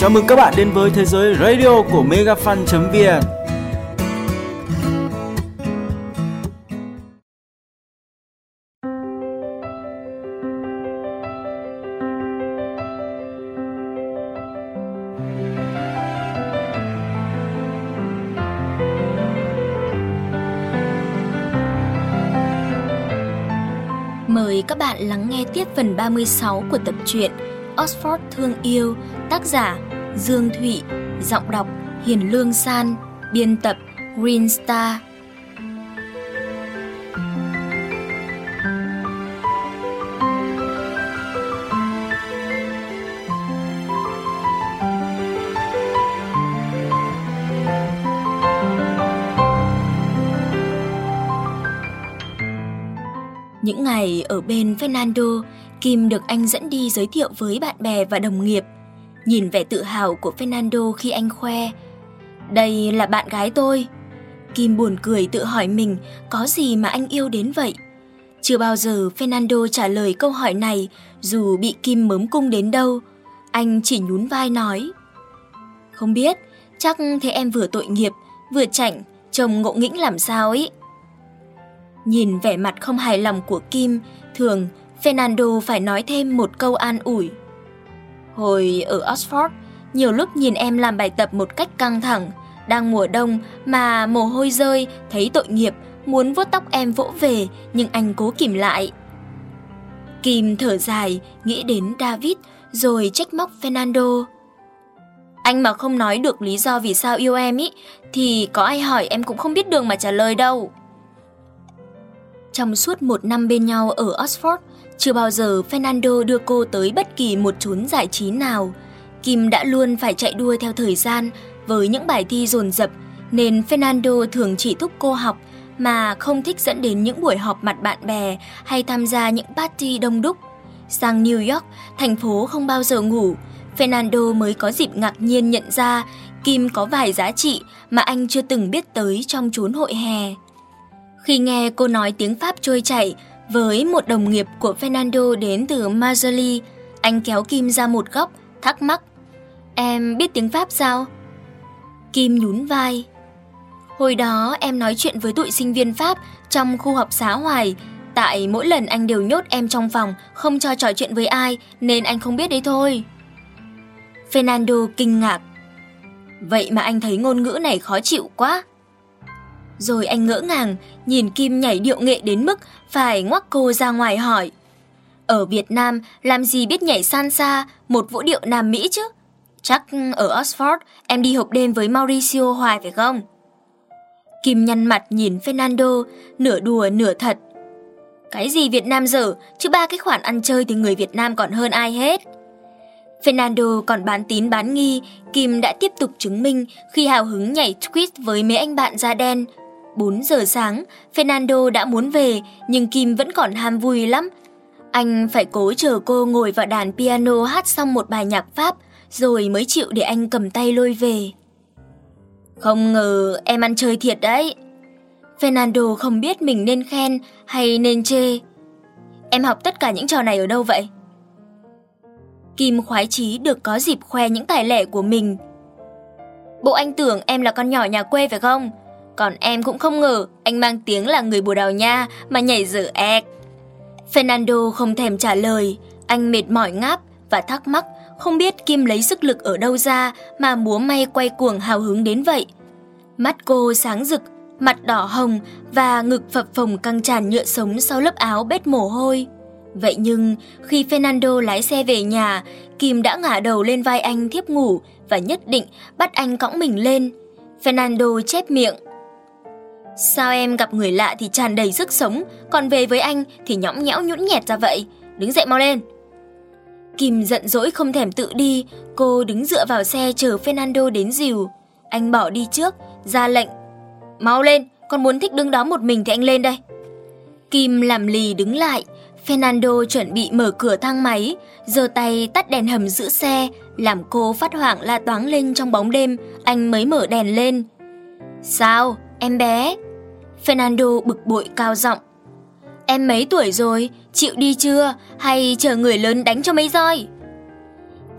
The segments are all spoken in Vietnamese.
Chào mừng các bạn đến với thế giới radio của megafan.vn. Mời các bạn lắng nghe tiếp phần 36 của tập truyện Oxford Thương Yêu, tác giả Dương Thụy, giọng đọc Hiền Lương San, biên tập Green Star. Những ngày ở bên Fernando, Kim được anh dẫn đi giới thiệu với bạn bè và đồng nghiệp. Nhìn vẻ tự hào của Fernando khi anh khoe: "Đây là bạn gái tôi." Kim buồn cười tự hỏi mình có gì mà anh yêu đến vậy. Chưa bao giờ Fernando trả lời câu hỏi này dù bị Kim mớm cung đến đâu. Anh chỉ nhún vai nói: "Không biết, chắc thế em vừa tội nghiệp, vừa chảnh, trông ngộ nghĩnh làm sao ấy." Nhìn vẻ mặt không hài lòng của Kim, thường Fernando phải nói thêm một câu an ủi: "Hồi ở Oxford, nhiều lúc nhìn em làm bài tập một cách căng thẳng, đang mùa đông mà mồ hôi rơi, thấy tội nghiệp, muốn vuốt tóc em vỗ về, nhưng anh cố kìm lại." Kim thở dài, nghĩ đến David, rồi trách móc Fernando: "Anh mà không nói được lý do vì sao yêu em ý, thì có ai hỏi em cũng không biết đường mà trả lời đâu." Trong suốt 1 năm bên nhau ở Oxford, chưa bao giờ Fernando đưa cô tới bất kỳ một chốn giải trí nào. Kim đã luôn phải chạy đua theo thời gian với những bài thi dồn dập, nên Fernando thường chỉ thúc cô học mà không thích dẫn đến những buổi họp mặt bạn bè hay tham gia những party đông đúc. Sang New York, thành phố không bao giờ ngủ, Fernando mới có dịp ngạc nhiên nhận ra Kim có vài giá trị mà anh chưa từng biết tới trong chốn hội hè. Khi nghe cô nói tiếng Pháp trôi chảy với một đồng nghiệp của Fernando đến từ Marseille, anh kéo Kim ra một góc, thắc mắc: "Em biết tiếng Pháp sao?" Kim nhún vai: "Hồi đó em nói chuyện với tụi sinh viên Pháp trong khu học xá hoài, tại mỗi lần anh đều nhốt em trong phòng, không cho trò chuyện với ai, nên anh không biết đấy thôi." Fernando kinh ngạc: "Vậy mà anh thấy ngôn ngữ này khó chịu quá." Rồi anh ngỡ ngàng nhìn Kim nhảy điệu nghệ đến mức phải ngoắc cô ra ngoài hỏi: "Ở Việt Nam làm gì biết nhảy salsa, một vũ điệu Nam Mỹ chứ? Chắc ở Oxford em đi hộp đêm với Mauricio hoài phải không?" Kim nhăn mặt nhìn Fernando, nửa đùa nửa thật: "Cái gì Việt Nam dở, chứ 3 cái khoản ăn chơi thì người Việt Nam còn hơn ai hết." Fernando còn bán tín bán nghi, Kim đã tiếp tục chứng minh khi hào hứng nhảy twist với mấy anh bạn da đen. 4 giờ sáng, Fernando đã muốn về, nhưng Kim vẫn còn ham vui lắm. Anh phải cố chờ cô ngồi vào đàn piano hát xong một bài nhạc Pháp, rồi mới chịu để anh cầm tay lôi về. "Không ngờ em ăn chơi thiệt đấy." Fernando không biết mình nên khen hay nên chê. "Em học tất cả những trò này ở đâu vậy?" Kim khoái chí được có dịp khoe những tài lẻ của mình. "Bộ anh tưởng em là con nhỏ nhà quê phải không? Còn em cũng không ngờ anh mang tiếng là người Bồ Đào Nha mà nhảy dở ẹc." Fernando không thèm trả lời, anh mệt mỏi ngáp và thắc mắc không biết Kim lấy sức lực ở đâu ra mà múa may quay cuồng hào hứng đến vậy. Mắt cô sáng rực, mặt đỏ hồng và ngực phập phồng căng tràn nhựa sống sau lớp áo bết mồ hôi. Vậy nhưng khi Fernando lái xe về nhà, Kim đã ngả đầu lên vai anh thiếp ngủ và nhất định bắt anh cõng mình lên. Fernando chép miệng: "Sao em gặp người lạ thì tràn đầy sức sống, còn về với anh thì nhõng nhẽo nhũn nhẹt ra vậy? Đứng dậy mau lên." Kim giận dỗi không thèm tự đi, cô đứng dựa vào xe chờ Fernando đến dìu. Anh bỏ đi trước, ra lệnh: "Mau lên, con muốn thích đứng đó một mình thì anh lên đây." Kim làm lì đứng lại. Fernando chuẩn bị mở cửa thang máy, giơ tay tắt đèn hầm giữ xe, làm cô phát hoảng la toáng lên trong bóng đêm. Anh mới mở đèn lên. "Sao, em bé?" Fernando bực bội cao giọng: "Em mấy tuổi rồi, chịu đi chưa, hay chờ người lớn đánh cho mấy roi?"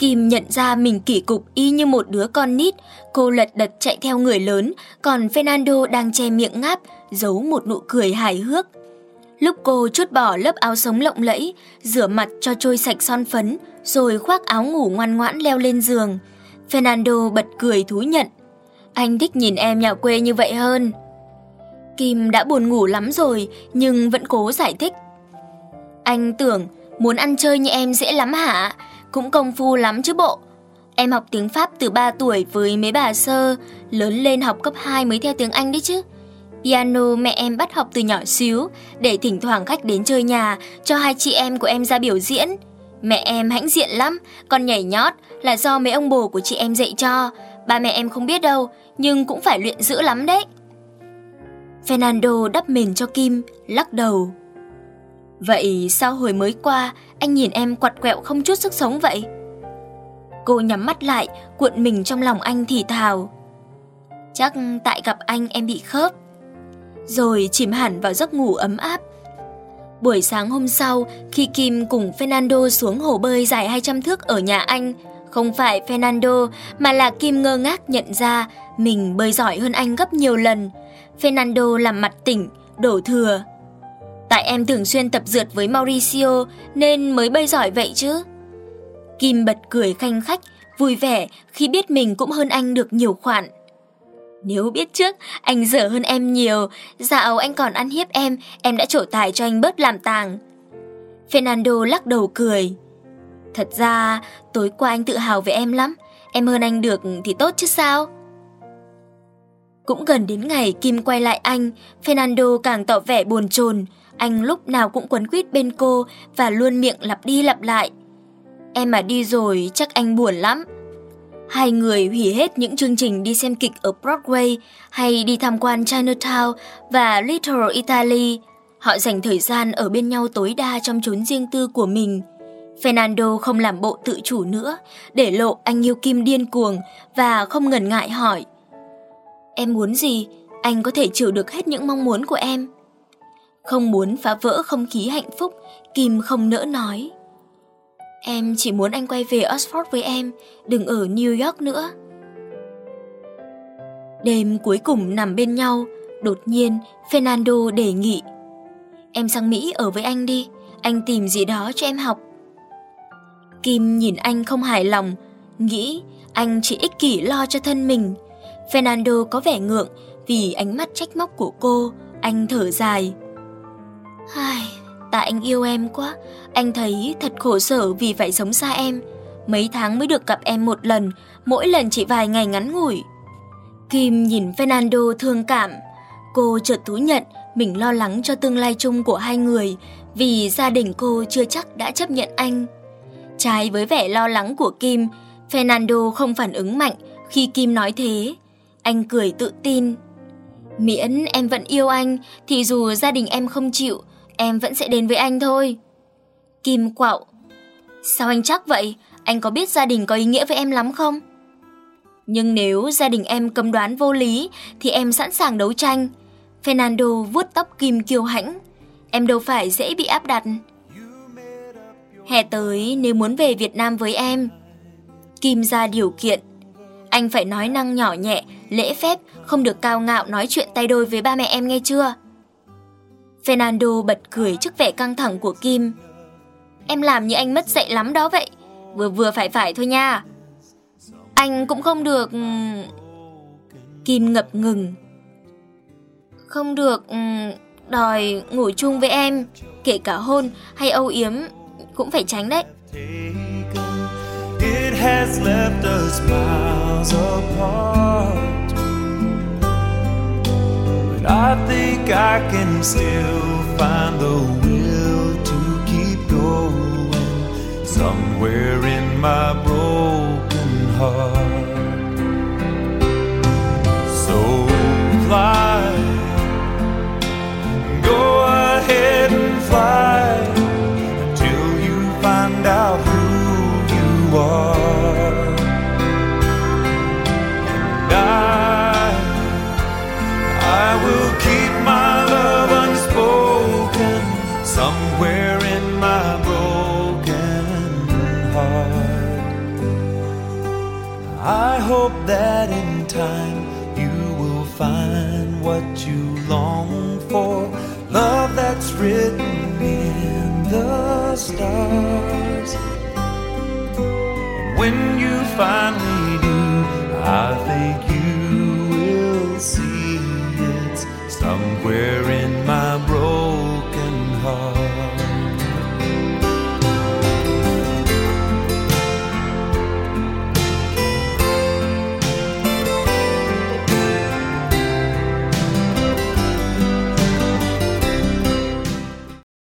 Kim nhận ra mình kỳ cục y như một đứa con nít, cô lật đật chạy theo người lớn, còn Fernando đang che miệng ngáp, giấu một nụ cười hài hước. Lúc cô trút bỏ lớp áo sống lộng lẫy, rửa mặt cho trôi sạch son phấn, rồi khoác áo ngủ ngoan ngoãn leo lên giường, Fernando bật cười thú nhận. Anh thích nhìn em nhà quê như vậy hơn. Kim đã buồn ngủ lắm rồi, nhưng vẫn cố giải thích. Anh tưởng muốn ăn chơi như em dễ lắm hả? Cũng công phu lắm chứ bộ. Em học tiếng Pháp từ 3 tuổi với mấy bà sơ, lớn lên học cấp 2 mới theo tiếng Anh đấy chứ. Piano mẹ em bắt học từ nhỏ xíu, để thỉnh thoảng khách đến chơi nhà, cho hai chị em của em ra biểu diễn. Mẹ em hãnh diện lắm, còn nhảy nhót là do mấy ông bồ của chị em dạy cho. Ba mẹ em không biết đâu, nhưng cũng phải luyện dữ lắm đấy. Fernando đắp mền cho Kim, lắc đầu. Vậy sao hồi mới qua anh nhìn em quặt quẹo không chút sức sống vậy? Cô nhắm mắt lại, cuộn mình trong lòng anh thì thào. Chắc tại gặp anh em bị khớp. Rồi chìm hẳn vào giấc ngủ ấm áp. Buổi sáng hôm sau, khi Kim cùng Fernando xuống hồ bơi dài 200 thước ở nhà anh, không phải Fernando mà là Kim ngơ ngác nhận ra mình bơi giỏi hơn anh gấp nhiều lần. Fernando làm mặt tỉnh, đổ thừa. Tại em thường xuyên tập rượt với Mauricio nên mới bơi giỏi vậy chứ. Kim bật cười khanh khách, vui vẻ khi biết mình cũng hơn anh được nhiều khoản. Nếu biết trước, anh dở hơn em nhiều, dạo anh còn ăn hiếp em đã trổ tài cho anh bớt làm tàng. Fernando lắc đầu cười. Thật ra, tối qua anh tự hào về em lắm, em hơn anh được thì tốt chứ sao. Cũng gần đến ngày Kim quay lại anh, Fernando càng tỏ vẻ bồn chồn. Anh lúc nào cũng quấn quýt bên cô và luôn miệng lặp đi lặp lại. Em mà đi rồi chắc anh buồn lắm. Hai người hủy hết những chương trình đi xem kịch ở Broadway hay đi tham quan Chinatown và Little Italy. Họ dành thời gian ở bên nhau tối đa trong chốn riêng tư của mình. Fernando không làm bộ tự chủ nữa, để lộ anh yêu Kim điên cuồng và không ngần ngại hỏi. Em muốn gì? Anh có thể chịu được hết những mong muốn của em. Không muốn phá vỡ không khí hạnh phúc, Kim không nỡ nói. Em chỉ muốn anh quay về Oxford với em, đừng ở New York nữa. Đêm cuối cùng nằm bên nhau, đột nhiên Fernando đề nghị. Em sang Mỹ ở với anh đi, anh tìm gì đó cho em học. Kim nhìn anh không hài lòng, nghĩ anh chỉ ích kỷ lo cho thân mình. Fernando có vẻ ngượng vì ánh mắt trách móc của cô, anh thở dài. Tại anh yêu em quá, anh thấy thật khổ sở vì phải sống xa em. Mấy tháng mới được gặp em một lần, mỗi lần chỉ vài ngày ngắn ngủi. Kim nhìn Fernando thương cảm. Cô chợt thú nhận mình lo lắng cho tương lai chung của hai người, vì gia đình cô chưa chắc đã chấp nhận anh. Trái với vẻ lo lắng của Kim, Fernando không phản ứng mạnh khi Kim nói thế. Anh cười tự tin. Miễn em vẫn yêu anh, thì dù gia đình em không chịu, em vẫn sẽ đến với anh thôi. Kim quạo. Sao anh chắc vậy? Anh có biết gia đình có ý nghĩa với em lắm không? Nhưng nếu gia đình em cấm đoán vô lý, thì em sẵn sàng đấu tranh. Fernando vuốt tóc Kim kiêu hãnh. Em đâu phải dễ bị áp đặt. Hè tới nếu muốn về Việt Nam với em. Kim ra điều kiện. Anh phải nói năng nhỏ nhẹ, lễ phép, không được cao ngạo nói chuyện tay đôi với ba mẹ em nghe chưa? Fernando bật cười trước vẻ căng thẳng của Kim. Em làm như anh mất dạy lắm đó vậy. Vừa vừa phải thôi nha. Anh cũng không được... Kim ngập ngừng. Không được đòi ngủ chung với em, kể cả hôn hay âu yếm cũng phải tránh đấy. It has left us miles apart, but I think I can still find the will to keep going somewhere in my broken heart. So fly, go ahead and fly until you find out who you are. And I will keep my love unspoken somewhere in my broken heart. hope that in time you will find what you long for, love that's written in the stars. And when you finally do, I think you